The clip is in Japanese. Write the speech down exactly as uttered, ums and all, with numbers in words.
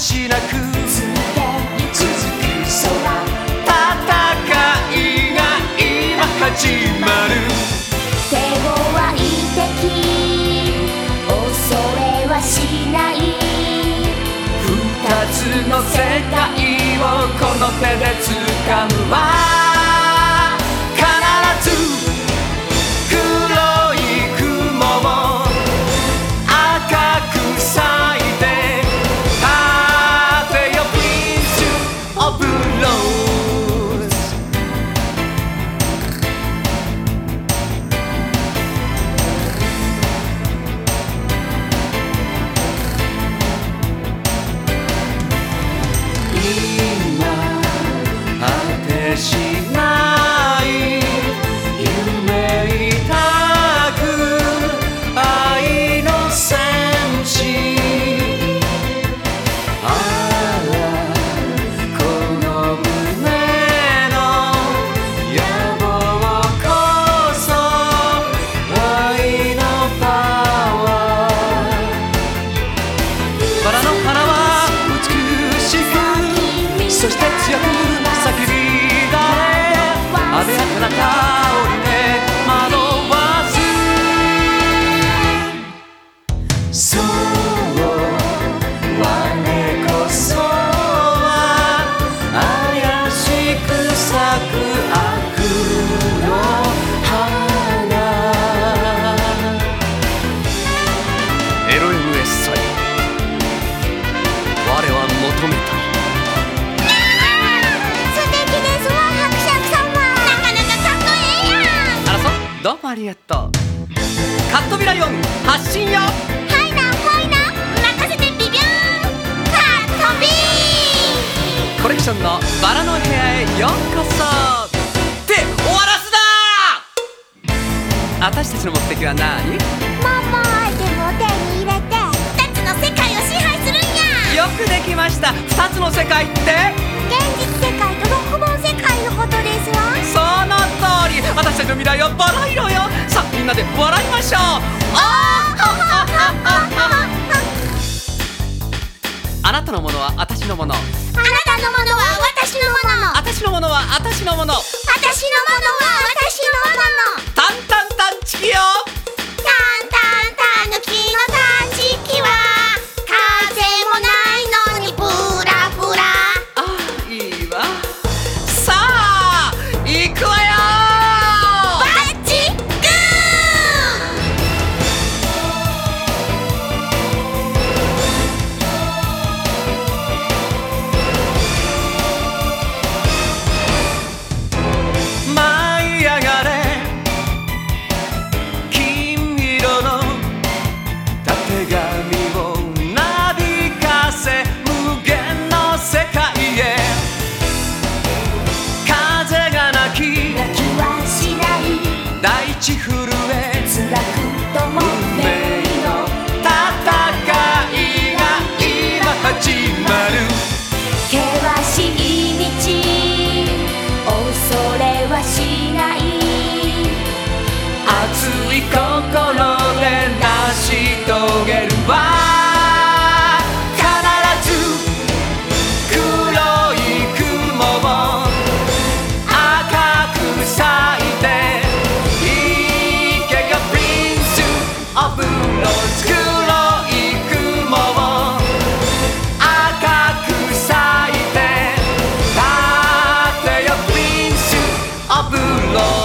しなく続く空戦いが今始まる。 手強い敵恐れはしない。 二つの世界をこの手で掴むわ。必ず黒い雲を赤く咲いて立てよプリンスオブローズ。今果てしない夢抱く愛の戦士。ああこの胸の野望こそ愛のパワー。バラの花は美しくそして強く叫びだれ。あでやかな香りで惑わす。そう我こそは怪しく咲く悪の花。エロエムエッサイ我は求めたい。 素敵ですわ伯爵様。なかなかかっこええやん。 あらそうどうもありがとう。カットビラヨン発信よ。 はいなはいな任せてビビューンカットビー。 コレクションのバラの部屋へようこそ。って終わらすな。私たちの目的は何？ マンモアイテムを手に入れてふたつの世界を支配するんや。 よくできました。ふたつの世界って現実世界と六本世界のことですわ。 その通り。私たちの未来はバラ色よ。さあみんなで笑いましょう。あなたのものは私のもの。 あなたのものは私のもの。 私のものは私のもの。 私のものは私のもの。 タンタンタンチキよ。 タンタンタヌキのタンチキは風もないのにブラブラ。 ああいいわ。さあ行くわよ。 バッチグー。 舞い上がれ金色のたてがみをなびかせ無限の世界へ。風がなき泣きはしない大地震え辛くとも運命の戦いが今始まる。 険しい道恐れはしない。 熱い心で成し遂げるわ。必ず黒い雲を赤く咲いていけよプリンスオブローズ。黒い雲を赤く咲いて立てよプリンスオブローズ。